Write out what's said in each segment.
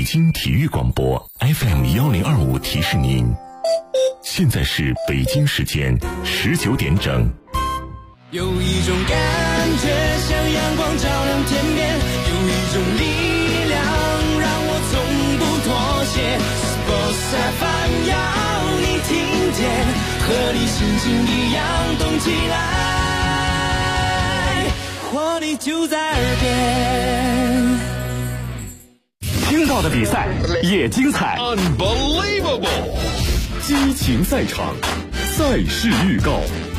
北京体育广播 FM1025提示您，现在是北京时间19点整。 有一种感觉像阳光照亮天边，有一种力量让我从不妥协。Sports FM 要你听见，和你心情一样动起来，活力就在耳边。 听到的比赛也精彩 Unbelievable 激情赛场，赛事预告。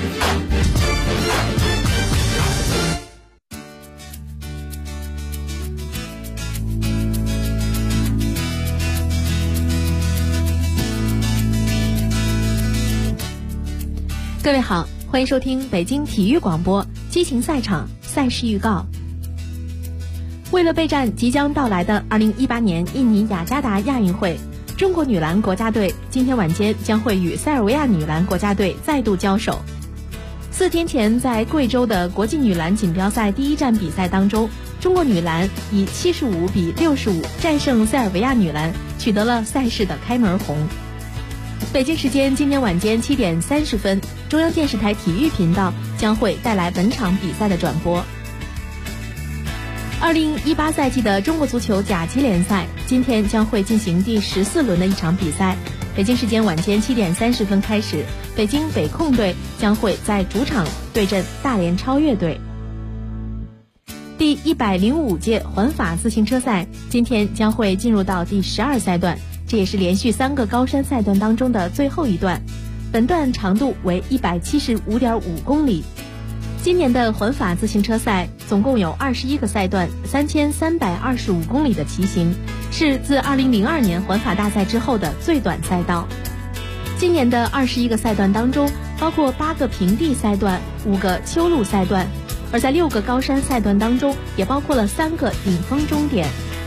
各位好，欢迎收听北京体育广播激情赛场赛事预告。为了备战即将到来的2018年印尼雅加达亚运会，中国女篮国家队今天晚间将会与塞尔维亚女篮国家队再度交手。4天前在贵州的国际女篮锦标赛第一站比赛当中，中国女篮以75比65战胜塞尔维亚女篮，取得了赛事的开门红。北京时间今天晚间7点30分，中央电视台体育频道将会带来本场比赛的转播。2018赛季的中国足球甲级联赛今天将会进行第14轮的一场比赛。北京时间晚间7点30分开始，北京北控队将会在主场对阵大连超越队。第105届环法自行车赛今天将会进入到第12赛段，这也是连续3个高山赛段当中的最后一段，本段长度为175.5公里。今年的环法自行车赛总共有21个赛段，3325公里的骑行，是自2002年环法大赛之后的最短赛道。今年的21个赛段当中，包括8个平地赛段、5个丘路赛段，而在6个高山赛段当中，也包括了3个顶峰终点。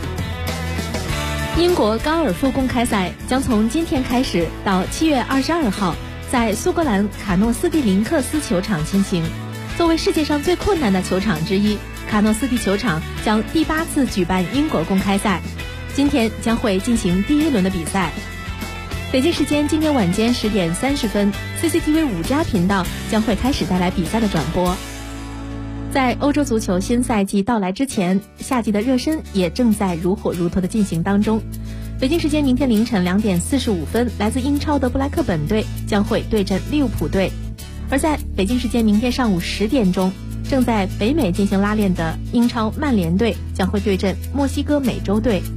英国高尔夫公开赛将从今天开始到7月22号，在苏格兰卡诺斯蒂林克斯球场进行。作为世界上最困难的球场之一，卡诺斯蒂球场将第8次举办英国公开赛，今天将会进行第1轮的比赛。北京时间今天晚间10点30分 ，CCTV 5家频道将会开始带来比赛的转播。在欧洲足球新赛季到来之前，夏季的热身也正在如火如荼的进行当中。北京时间明天凌晨2点45分，来自英超的布莱克本队将会对阵利物浦队。而在北京时间明天上午10点钟，正在北美进行拉练的英超曼联队将会对阵墨西哥美洲队。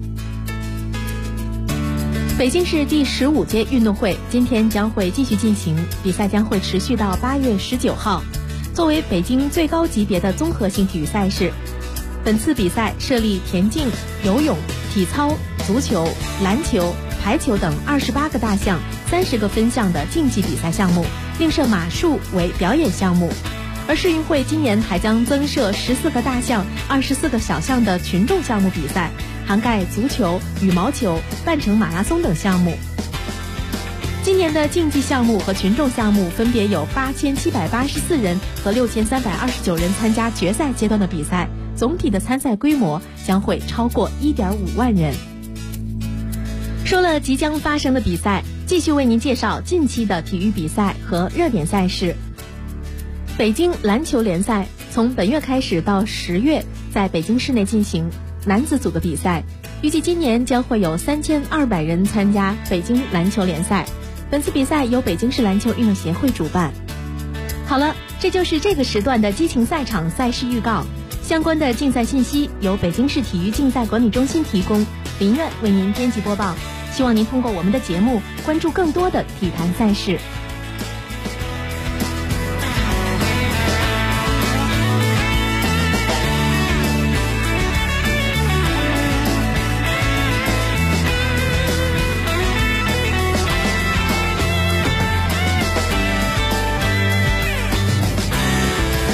北京市第15届运动会今天将会继续进行，比赛将会持续到8月19号。作为北京最高级别的综合性体育赛事，本次比赛设立田径、游泳、体操、足球、篮球、排球等28个大项、30个分项的竞技比赛项目，另设马术为表演项目。而世运会今年还将增设14个大项、24个小项的群众项目比赛，涵盖足球、羽毛球、半程马拉松等项目。今年的竞技项目和群众项目分别有8784人和6329人参加决赛阶段的比赛，总体的参赛规模将会超过1.5万人。说了即将发生的比赛，继续为您介绍近期的体育比赛和热点赛事。北京篮球联赛从本月开始到10月在北京市内进行男子组的比赛，预计今年将会有3200人参加北京篮球联赛。本次比赛由北京市篮球运动协会主办。好了，这就是这个时段的激情赛场赛事预告。相关的竞赛信息由北京市体育竞赛管理中心提供，林苑为您编辑播报。希望您通过我们的节目关注更多的体坛赛事。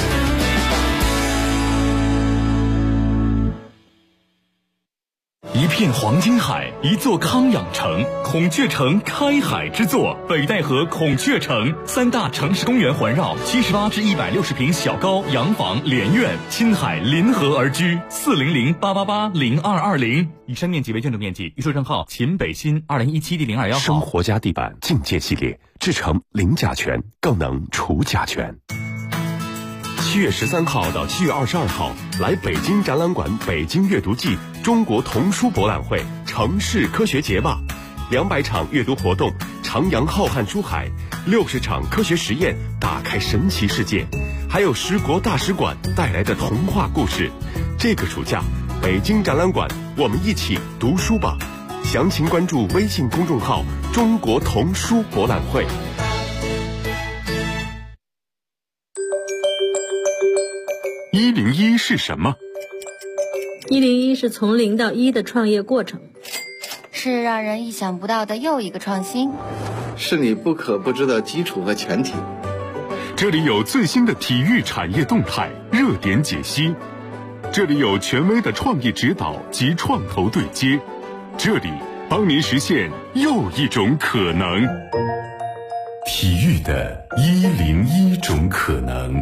一片黄金海，一座康养城，孔雀城开海之作，北戴河孔雀城，3大城市公园环绕，78至160平小高洋房连院，亲海临河而居，400-888-0220。以上面积为建筑面积，预售证号秦北新2017第021号。 生活家地板境界系列制成零甲醛，更能除甲醛。7月13号到7月22号，来北京展览馆北京阅读季中国童书博览会城市科学节吧，200场阅读活动，徜徉浩瀚书海，60场科学实验，打开神奇世界，还有10国大使馆带来的童话故事。这个暑假，北京展览馆，我们一起读书吧。详情关注微信公众号“中国童书博览会”。 101是什么 ？101是从0到1的创业过程， 是让人意想不到的又一个创新， 是你不可不知的基础和前提。 这里有最新的体育产业动态热点解析，这里有权威的创意指导及创投对接，这里帮您实现又一种可能。体育的101种可能。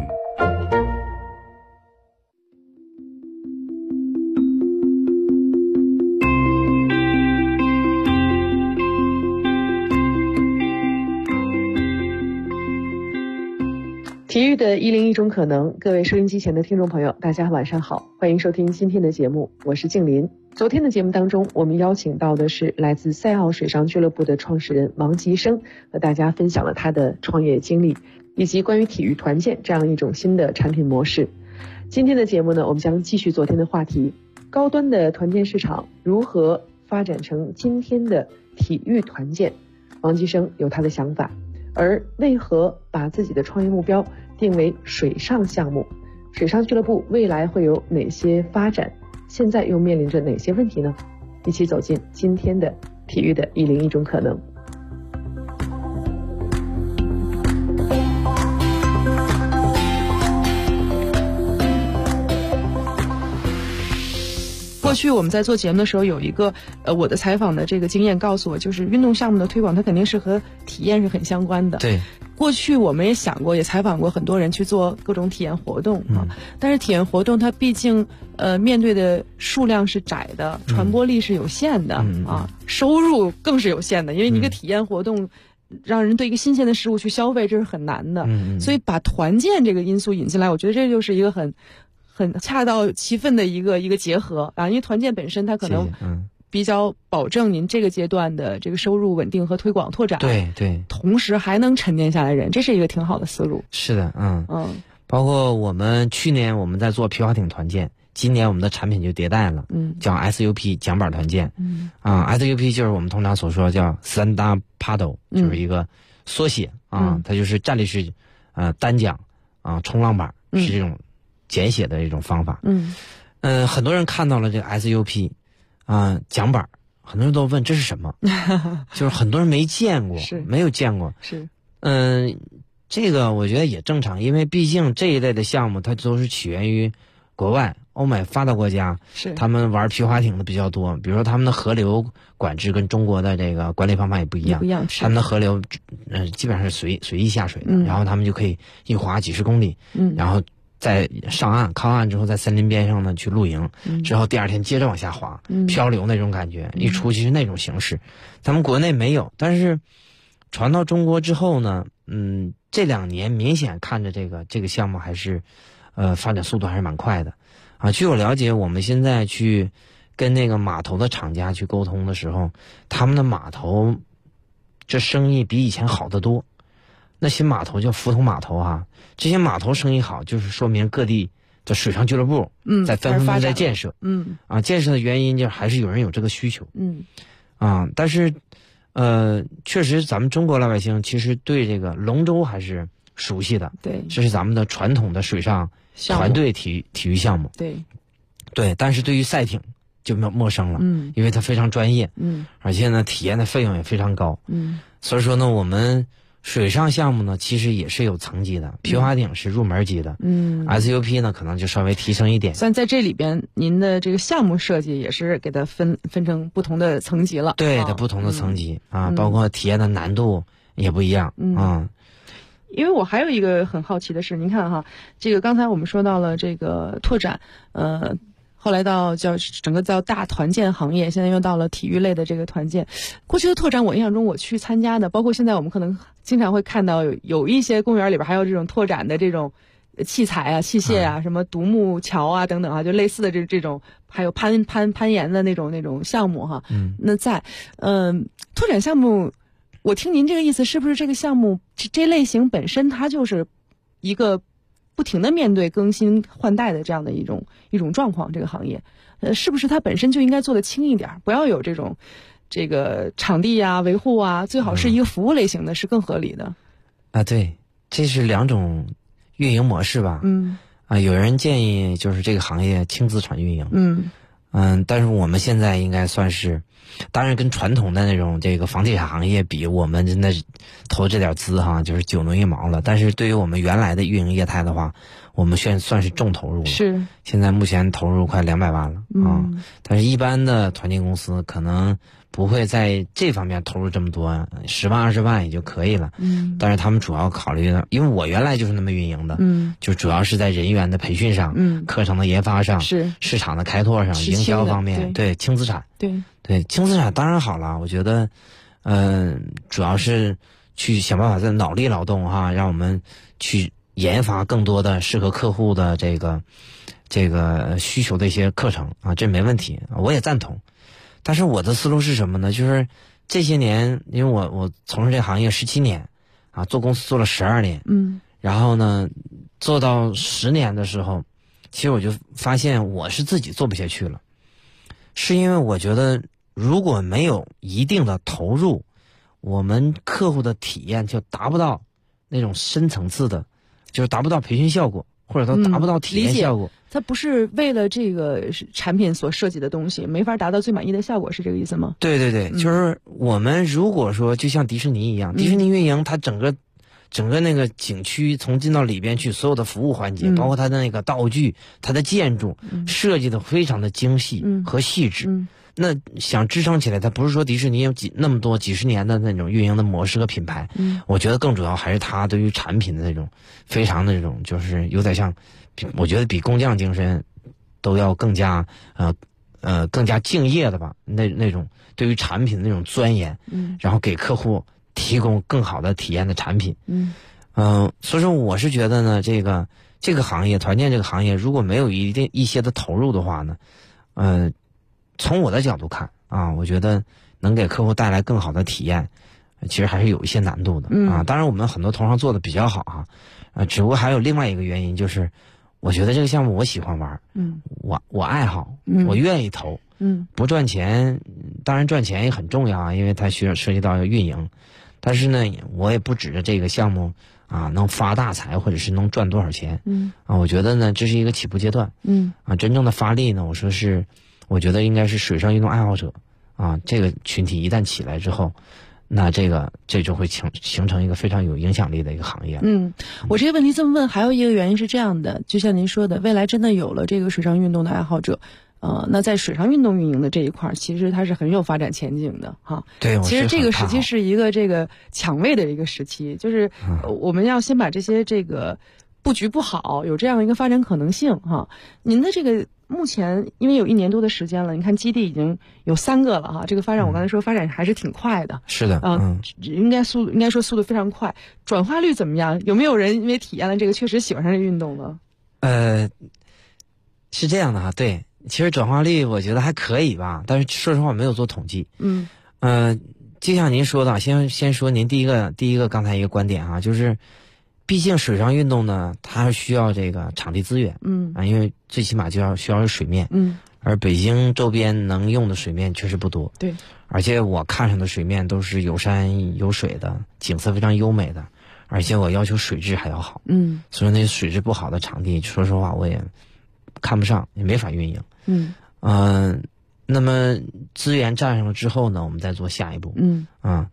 体育的101种可能，各位收音机前的听众朋友，大家晚上好，欢迎收听今天的节目，我是静林。昨天的节目当中，我们邀请到的是来自赛奥水上俱乐部的创始人王吉生，和大家分享了他的创业经历，以及关于体育团建这样一种新的产品模式。今天的节目呢，我们将继续昨天的话题，高端的团建市场如何发展成今天的体育团建，王吉生有他的想法。而为何把自己的创业目标定为水上项目？水上俱乐部未来会有哪些发展？现在又面临着哪些问题呢？一起走进今天的体育的101种可能。 过去我们在做节目的时候，有一个我的采访的这个经验告诉我，就是运动项目的推广它肯定是和体验是很相关的。 对， 过去我们也想过，也采访过很多人去做各种体验活动啊，但是体验活动它毕竟面对的数量是窄的，传播力是有限的啊，收入更是有限的，因为你一个体验活动让人对一个新鲜的事物去消费，这是很难的。所以把团建这个因素引进来，我觉得这就是一个很恰到其分的一个结合啊，因为团建本身它可能比较保证您这个阶段的这个收入稳定和推广拓展， 对， 同时还能沉淀下来人，这是一个挺好的思路。 是的，包括我们去年我们在做皮划艇团建，今年我们的产品就迭代了，叫 SUP 桨板团建，SUP 就是我们通常所说叫 Stand Up Paddle，就是一个缩写啊，它就是站立式单桨冲浪板，是这种简写的一种方法。很多人看到了这个 SUP 桨板，很多人都问这是什么，就是很多人没见过，没有见过。 是， 这个我觉得也正常，因为毕竟这一类的项目它都是起源于国外，欧美发达国家，他们玩皮划艇的比较多。比如说他们的河流管制跟中国的这个管理方法也不一样，他们的河流基本上是随意下水的，然后他们就可以一划几十公里，然后在上岸靠岸之后，在森林边上呢去露营，之后第二天接着往下滑，漂流那种感觉，一出去是那种形式，咱们国内没有。但是传到中国之后呢，这2年明显看着这个项目还是发展速度还是蛮快的啊。据我了解，我们现在去跟那个码头的厂家去沟通的时候，他们的码头这生意比以前好得多。那些码头叫浮筒码头啊，这些码头生意好，就是说明各地的水上俱乐部在纷纷在建设，建设的原因就还是有人有这个需求，但是确实咱们中国老百姓其实对这个龙舟还是熟悉的， 对， 这是咱们的传统的水上团队体育项目，对，但是对于赛艇就陌生了，因为它非常专业，而且呢体验的费用也非常高，所以说呢我们水上项目呢，其实也是有层级的，皮划艇是入门级的，SUP 呢可能就稍微提升一点。 虽然在这里边，您的这个项目设计也是给它分成不同的层级了。 对的，不同的层级包括体验的难度也不一样因为我还有一个很好奇的是，您看哈，这个刚才我们说到了这个拓展，后来到整个叫大团建行业，现在又到了体育类的这个团建。过去的拓展，我印象中我去参加的，包括现在我们可能经常会看到有一些公园里边还有这种拓展的这种器材啊、器械啊，什么独木桥啊等等啊，就类似的这种，还有攀岩的那种项目哈。那在拓展项目，我听您这个意思，是不是这个项目这类型本身它就是一个不停的面对更新换代的这样的一种状况？这个行业，是不是它本身就应该做得轻一点，不要有这个场地啊、维护啊，最好是一个服务类型的，是更合理的。 对，这是两种运营模式吧。有人建议就是这个行业轻资产运营。但是我们现在应该算是，当然跟传统的那种这个房地产行业比，我们真的投这点资就是九牛一毛了。但是对于我们原来的运营业态的话，我们算是重投入了。 是， 现在目前投入快200万了但是一般的团建公司可能不会在这方面投入这么多，10万20万也就可以了。但是他们主要考虑的，因为我原来就是那么运营的，就主要是在人员的培训上，课程的研发上， 是市场的开拓上，营销方面，对轻资产，对轻资产当然好了。我觉得，主要是去想办法在脑力劳动让我们去研发更多的适合客户的这个需求的一些课程这没问题，我也赞同。但是我的思路是什么呢？就是这些年，因为我从事这个行业17年做公司做了12年，然后呢做到10年的时候，其实我就发现我是自己做不下去了，是因为我觉得如果没有一定的投入，我们客户的体验就达不到那种深层次的，就是达不到培训效果，或者说达不到体验效果。 它不是为了这个产品所设计的东西，没法达到最满意的效果，是这个意思吗？ 对，就是我们如果说就像迪士尼一样，迪士尼运营它整个那个景区从进到里边去，所有的服务环节，包括它的那个道具、它的建筑设计的非常的精细和细致。那想支撑起来，它不是说迪士尼有那么多几十年的那种运营的模式和品牌，我觉得更主要还是它对于产品的那种非常的这种，就是有点像，我觉得比工匠精神都要更加更加敬业的吧，那种对于产品的那种钻研，然后给客户提供更好的体验的产品。所以说我是觉得呢，这个行业团建这个行业如果没有一些的投入的话呢，从我的角度看我觉得能给客户带来更好的体验，其实还是有一些难度的当然我们很多同行做的比较好只不过还有另外一个原因，就是我觉得这个项目我喜欢玩，我爱好，我愿意投，不赚钱，当然赚钱也很重要因为它需要涉及到运营，但是呢，我也不指着这个项目能发大财或者是能赚多少钱，我觉得呢这是一个起步阶段，真正的发力呢，我觉得应该是水上运动爱好者这个群体一旦起来之后，那这就会形成一个非常有影响力的一个行业。 我这个问题这么问，还有一个原因是这样的，就像您说的，未来真的有了这个水上运动的爱好者，那在水上运动运营的这一块，其实它是很有发展前景的对， 其实这个时期是一个这个抢位的一个时期，就是我们要先把这些这个布局不好，有这样一个发展可能性您的这个目前因为有1年多的时间了，你看基地已经有3个了这个发展我刚才说发展还是挺快的。 是的， 应该说速度非常快。转化率怎么样？有没有人因为体验了这个确实喜欢上这运动了？ 是这样的对，其实转化率我觉得还可以吧，但是说实话没有做统计。就像您说的，先说您第一个刚才一个观点就是毕竟水上运动呢，它需要这个场地资源，因为最起码需要有水面，而北京周边能用的水面确实不多， 对， 而且我看上的水面都是有山有水的，景色非常优美的，而且我要求水质还要好，所以那水质不好的场地，说实话我也看不上，也没法运营，那么资源占上了之后呢，我们再做下一步，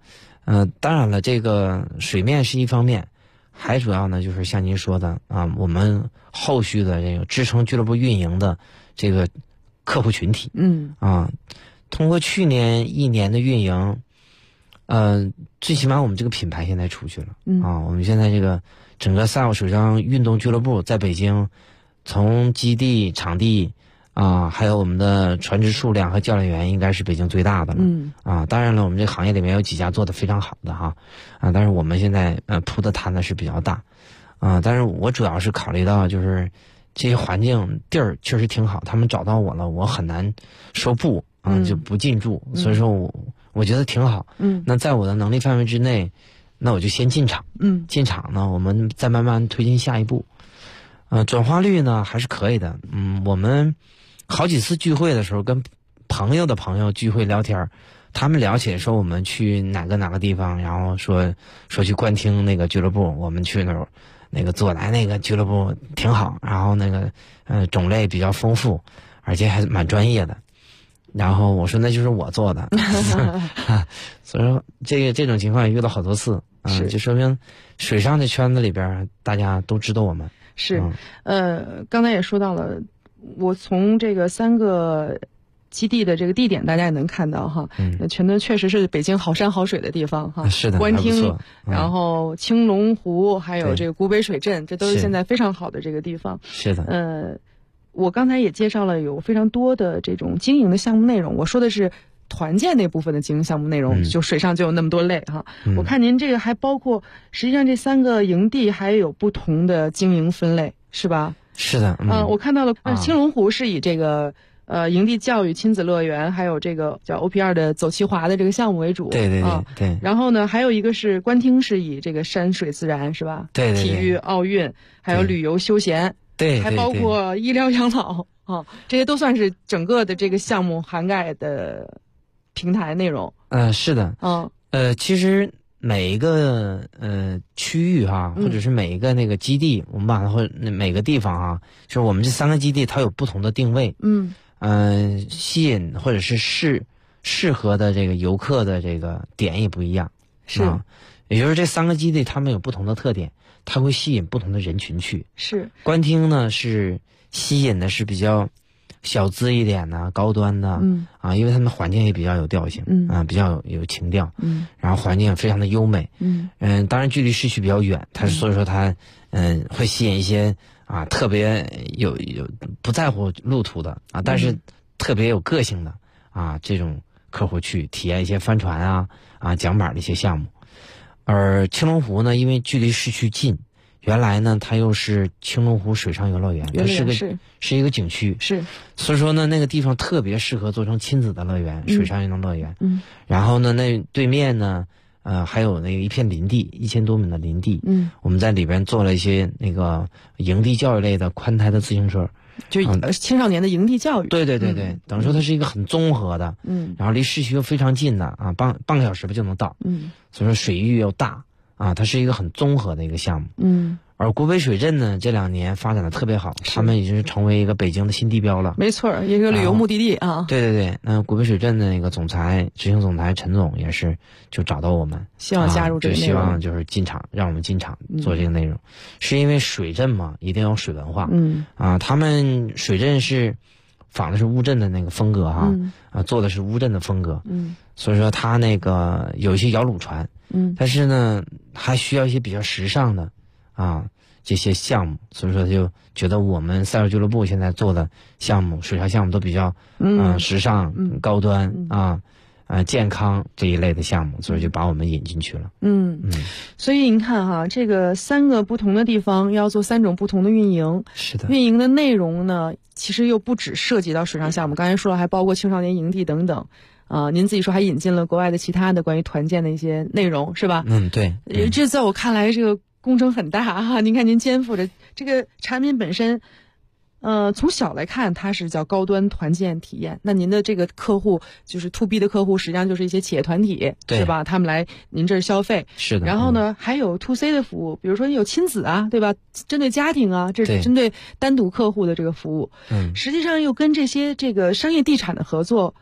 当然了，这个水面是一方面，还主要呢就是像您说的啊，我们后续的这个支撑俱乐部运营的这个客户群体，通过去年1年的运营，最起码我们这个品牌现在出去了，我们现在这个整个赛奥水上运动俱乐部在北京，从基地、场地还有我们的船只数量和教练员，应该是北京最大的了。当然了，我们这个行业里面有几家做得非常好的哈，但是我们现在铺的摊子是比较大，但是我主要是考虑到就是这些环境地儿确实挺好，他们找到我了，我很难说不就不进驻，所以说我觉得挺好。那在我的能力范围之内，那我就先进场。进场呢，我们再慢慢推进下一步。转化率呢还是可以的。我们好几次聚会的时候，跟朋友的朋友聚会聊天，他们聊起来说我们去哪个地方，然后说去官厅那个俱乐部，我们去那个左来那个俱乐部挺好，然后那个种类比较丰富，而且还蛮专业的。然后我说那就是我做的，所以说这种情况也遇到好多次，就说明水上的圈子里边大家都知道我们。 是，刚才也说到了，我从这个3个基地的这个地点，大家也能看到哈，全都确实是北京好山好水的地方哈。 是的， 官厅，然后青龙湖，还有这个古北水镇，这都是现在非常好的这个地方。 是的， 我刚才也介绍了有非常多的这种经营的项目内容，我说的是团建那部分的经营项目内容，就水上就有那么多类哈。我看您这个还包括，实际上这3个营地还有不同的经营分类，是吧？ 是的， 我看到了，青龙湖是以这个营地教育、亲子乐园，还有这个叫 OP2 的走骑划的这个项目为主。 对。 然后呢，还有一个是官厅，是以这个山水自然，是吧？ 对。 体育、奥运，还有旅游休闲。 对， 还包括医疗养老这些都算是整个的这个项目涵盖的平台内容。 是的。其实每一个区域哈，或者是每一个那个基地，我们把它或每个地方哈，就是我们这3个基地它有不同的定位。吸引或者是适合的这个游客的这个点也不一样。 是。 也就是这3个基地它们有不同的特点，它会吸引不同的人群去。 是。 官厅呢是吸引的是比较小资一点的、高端的，因为他们环境也比较有调性，比较有情调，然后环境非常的优美，当然距离市区比较远，所以说它会吸引一些特别有不在乎路途的但是特别有个性的这种客户去体验一些帆船桨板的一些项目。而青龙湖呢，因为距离市区近，原来呢它又是青龙湖水上游乐园，它是一个景区， 是， 所以说呢那个地方特别适合做成亲子的乐园，水上运动乐园。然后呢那对面呢还有那个一片林地，1000多亩的林地，我们在里边做了一些那个营地教育类的宽胎的自行车， 就青少年的营地教育。 对，等于说它是一个很综合的，然后离市区又非常近的半个小时吧就能到，所以说水域又大它是一个很综合的一个项目。而古北水镇呢，这2年发展的特别好，他们已经是成为一个北京的新地标了。 没错，一个旅游目的地对，那古北水镇的那个执行总裁陈总也是就找到我们， 希望加入这个内容， 希望就是进场，让我们进场做这个内容，是因为水镇嘛，一定要水文化。他们水镇是仿的是乌镇的那个风格做的是乌镇的风格。所以说他那个有一些摇橹船，但是呢还需要一些比较时尚的这些项目，所以说就觉得我们赛尔俱乐部现在做的项目，水上项目都比较时尚、高端健康这一类的项目，所以就把我们引进去了。 所以您看这个3个不同的地方要做3种不同的运营。 是的。 运营的内容呢，其实又不只涉及到水上项目，刚才说了还包括青少年营地等等。您自己说还引进了国外的其他的关于团建的一些内容，是吧？ 对。 这在我看来这个工程很大您看您肩负着这个产品本身，从小来看它是叫高端团建体验，那您的这个客户就是 to B 的客户，实际上就是一些企业团体，是吧？他们来您这儿消费。 是的。 然后呢还有 to C 的服务，比如说有亲子对吧？针对家庭这是针对单独客户的这个服务。实际上又跟这些这个商业地产的合作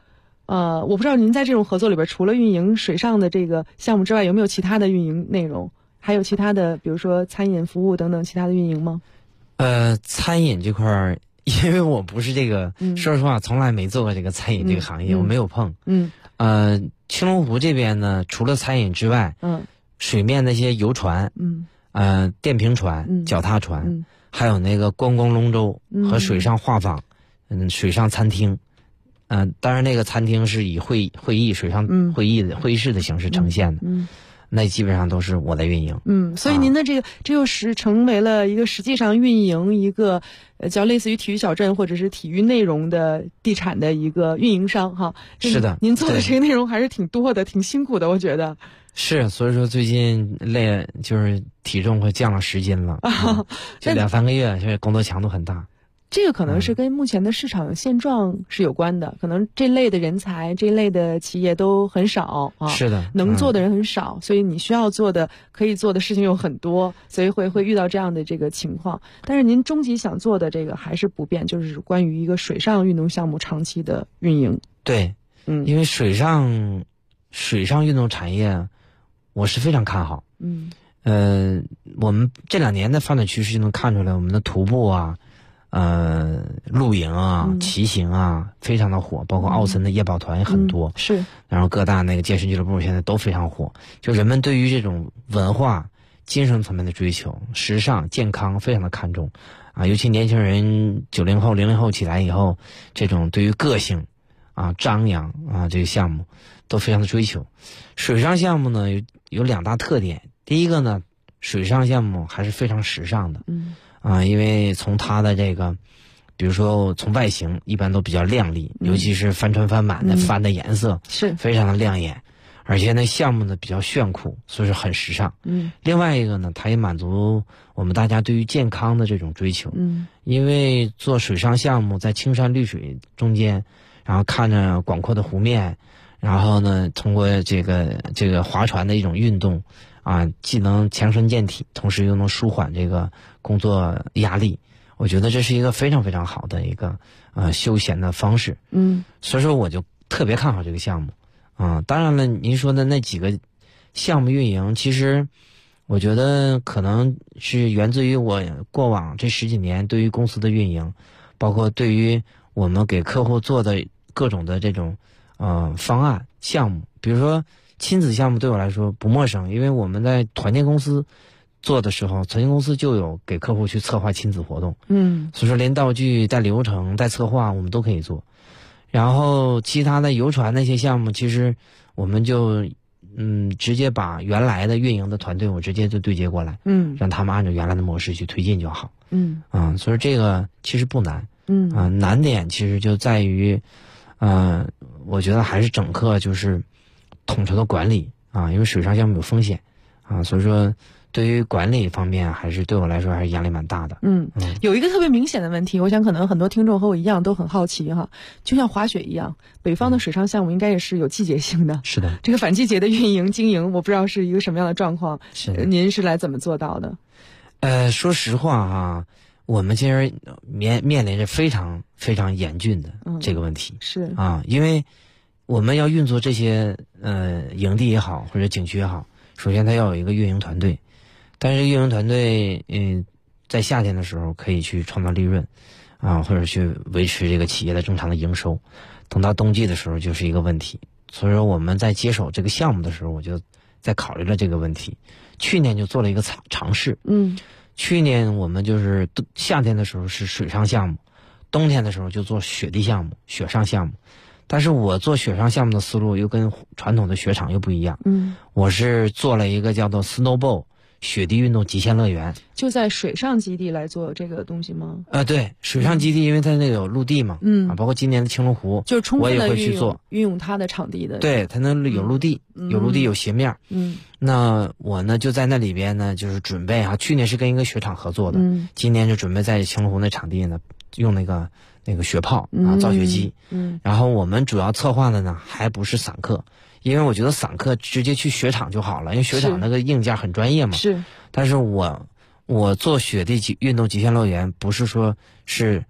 我不知道您在这种合作里边，除了运营水上的这个项目之外，有没有其他的运营内容？还有其他的，比如说餐饮服务等等其他的运营吗？ 餐饮这块儿，因为我不是这个，说实话，从来没做过这个餐饮这个行业，我没有碰。青龙湖这边呢，除了餐饮之外，水面那些游船，电瓶船、脚踏船，还有那个观光龙舟和水上画舫，水上餐厅。当然那个餐厅是以会议水上会议室的形式呈现的，那基本上都是我在运营。 所以您的这又是成为了一个实际上运营一个叫类似于体育小镇或者是体育内容的地产的一个运营商哈。 是的， 您做的这个内容还是挺多的，挺辛苦的，我觉得。 是，所以说最近累，就是体重会降了10斤了，就2-3个月，这工作强度很大。 这个可能是跟目前的市场现状是有关的，可能这类的人才、这类的企业都很少啊。 是的， 能做的人很少，所以你需要做的、可以做的事情有很多，所以会遇到这样的这个情况。但是您终极想做的这个还是不变，就是关于一个水上运动项目长期的运营。 对，因为水上运动产业，我是非常看好。我们这2年的发展趋势就能看出来，我们的徒步啊。露营啊，骑行啊，非常的火，包括奥森的夜跑团也很多， 是。 然后各大那个健身俱乐部现在都非常火，就人们对于这种文化、精神层面的追求、时尚、健康非常的看重，尤其年轻人90后、00后起来以后，这种对于个性张扬这个项目都非常的追求。水上项目呢有2大特点，第一个呢，水上项目还是非常时尚的，因为从它的这个，比如说从外形一般都比较亮丽，尤其是帆船帆板的帆的颜色是非常的亮眼，而且那项目呢比较炫酷，所以说很时尚。另外一个呢，它也满足我们大家对于健康的这种追求。因为做水上项目在青山绿水中间，然后看着广阔的湖面，然后呢通过这个划船的一种运动。既能强身健体，同时又能舒缓这个工作压力，我觉得这是一个非常非常好的一个休闲的方式。所以说我就特别看好这个项目。当然了，您说的那几个项目运营，其实我觉得可能是源自于我过往这10几年对于公司的运营，包括对于我们给客户做的各种的这种方案项目，比如说。亲子项目对我来说不陌生，因为我们在团建公司做的时候，团建公司就有给客户去策划亲子活动。所以说连道具带流程带策划我们都可以做。然后其他的游船那些项目，其实我们就直接把原来的运营的团队我直接就对接过来，让他们按照原来的模式去推进就好。所以这个其实不难。难点其实就在于我觉得还是整个就是统筹的管理因为水上项目有风险所以说对于管理方面还是对我来说还是压力蛮大的。 有一个特别明显的问题，我想可能很多听众和我一样都很好奇哈，就像滑雪一样，北方的水上项目应该也是有季节性的。 是的， 这个反季节的运营经营，我不知道是一个什么样的状况。您是来怎么做到的？ 说实话我们其实面临着非常非常严峻的这个问题。 是因为我们要运作这些营地也好或者景区也好，首先它要有一个运营团队，但是运营团队在夏天的时候可以去创造利润或者去维持这个企业的正常的营收，等到冬季的时候就是一个问题。所以说我们在接手这个项目的时候，我就在考虑了这个问题，去年就做了一个尝试。去年我们就是夏天的时候是水上项目，冬天的时候就做雪地项目、雪上项目。但是我做雪上项目的思路又跟传统的雪场又不一样。我是做了一个叫做 Snowball 雪地运动极限乐园， 就在水上基地来做这个东西吗？ 对，水上基地，因为它那个有陆地嘛，包括今年的青龙湖， 就是充分的我也会去做运用它的场地的。 对，它能有陆地，有陆地有斜面。那我呢就在那里边呢，就是准备去年是跟一个雪场合作的，今年就准备在青龙湖那场地呢用那个雪炮造雪机。然后我们主要策划的呢还不是散客，因为我觉得散客直接去雪场就好了，因为雪场那个硬件很专业嘛。 是。 但是我做雪地运动极限乐园不是说是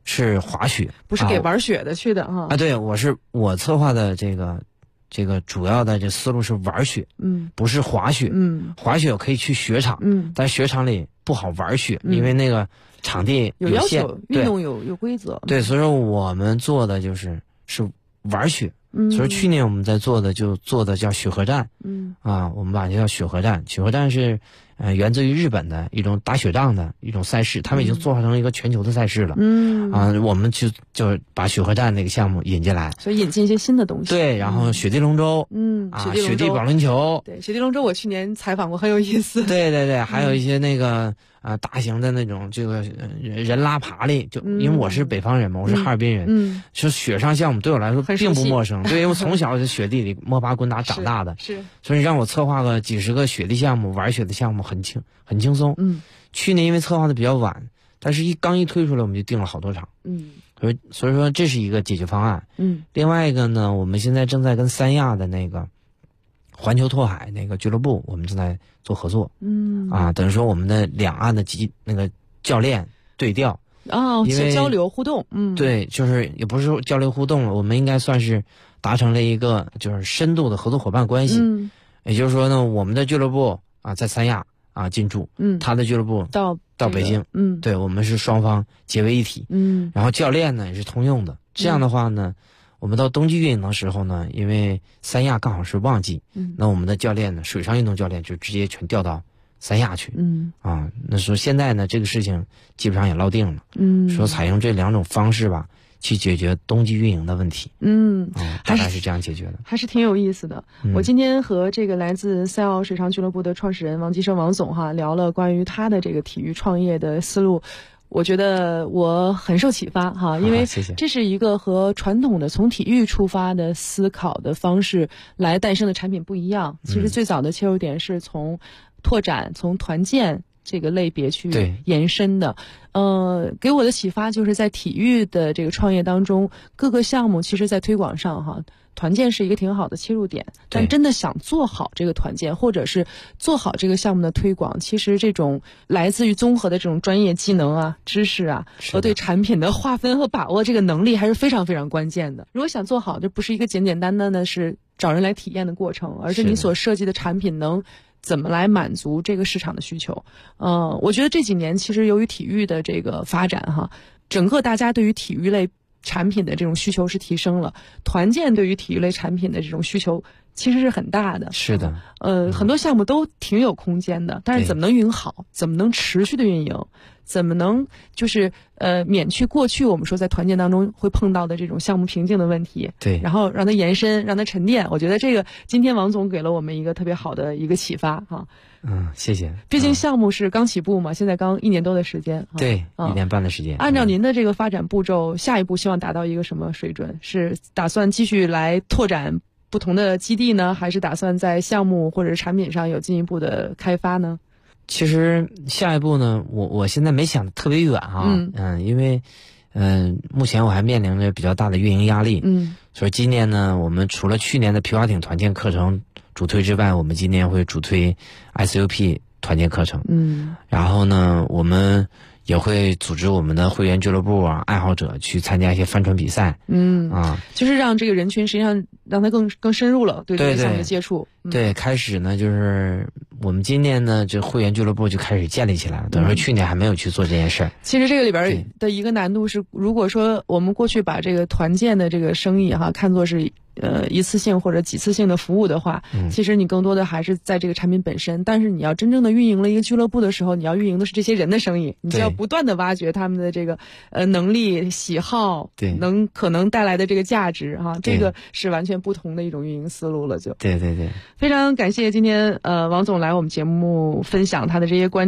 是滑雪， 不是给玩雪的去的哈。 对，我策划的这个主要的这思路是玩雪，不是滑雪，滑雪可以去雪场，但雪场里不好玩雪，因为那个场地有要限， 求，运动有规则。 对，所以说我们做的是玩雪。所以去年我们在做的叫雪河站，我们把它叫雪河站。雪河站是源自于日本的一种打雪仗的一种赛事，他们已经做成一个全球的赛事了。我们就把雪河站那个项目引进来， 所以引进一些新的东西。 对，然后雪地龙舟，雪地保龄球， 对，雪地龙舟我去年采访过，很有意思。 对，还有一些那个大型的那种这个人拉爬犁，就因为我是北方人嘛，我是哈尔滨人，就雪上项目对我来说并不陌生，对，因为我从小在雪地里摸爬滚打长大的， 是， 所以让我策划个几十个雪地项目，玩雪的项目很轻松。去年因为策划的比较晚，但是刚一推出来我们就定了好多场，所以说这是一个解决方案。另外一个呢，我们现在正在跟三亚的那个环球拓海那个俱乐部，我们正在做合作。等于说我们的两岸的那个教练对调因为交流互动。 对，就是也不是说交流互动了，我们应该算是达成了一个就是深度的合作伙伴关系。也就是说呢，我们的俱乐部在三亚进驻，他的俱乐部到北京，对，我们是双方结为一体。然后教练呢也是通用的。这样的话呢，我们到冬季运营的时候呢，因为三亚刚好是旺季，那我们的教练呢，水上运动教练就直接全调到三亚去。那说现在呢，这个事情基本上也落定了。说采用这两种方式吧，去解决冬季运营的问题。大概是这样解决的， 还是挺有意思的。我今天和这个来自赛奥水上俱乐部的创始人王吉生王总聊了关于他的这个体育创业的思路。我觉得我很受启发因为这是一个和传统的从体育出发的思考的方式来诞生的产品不一样。其实最早的切入点是从拓展、从团建这个类别去延伸的。给我的启发就是在体育的这个创业当中，各个项目其实在推广上团建是一个挺好的切入点，但真的想做好这个团建，或者是做好这个项目的推广，其实这种来自于综合的这种专业技能知识和对产品的划分和把握这个能力还是非常非常关键的。如果想做好，这不是一个简简单单的是找人来体验的过程，而是你所设计的产品能怎么来满足这个市场的需求。我觉得这几年其实由于体育的这个发展整个大家对于体育类产品的这种需求是提升了，团建对于体育类产品的这种需求其实是很大的。 是的， 很多项目都挺有空间的，但是怎么能运营好，怎么能持续的运营，怎么能就是免去过去我们说在团建当中会碰到的这种项目瓶颈的问题， 对， 然后让它延伸，让它沉淀。我觉得这个今天王总给了我们一个特别好的一个启发谢谢。 毕竟项目是刚起步嘛，现在刚1年多的时间。 对，1年半的时间。 按照您的这个发展步骤，下一步希望达到一个什么水准？是打算继续来拓展不同的基地呢，还是打算在项目或者产品上有进一步的开发呢？ 其实下一步呢，我现在没想得特别远因为目前我还面临着比较大的运营压力。所以今年呢，我们除了去年的皮划艇团建课程主推之外，我们今年会主推 SUP 团建课程。然后呢，我们也会组织我们的会员俱乐部爱好者去参加一些帆船比赛。 就是让这个人群实际上让他更深入了对这个项目的接触。 对，开始呢就是我们今年呢这会员俱乐部就开始建立起来了，等于说去年还没有去做这件事儿。 其实这个里边的一个难度是，如果说我们过去把这个团建的这个生意看作是一次性或者几次性的服务的话，其实你更多的还是在这个产品本身。但是你要真正的运营了一个俱乐部的时候，你要运营的是这些人的生意，你就要不断的挖掘他们的这个能力、喜好，可能带来的这个价值这个是完全不同的一种运营思路了。就对， 非常感谢今天王总来我们节目分享他的这些观点。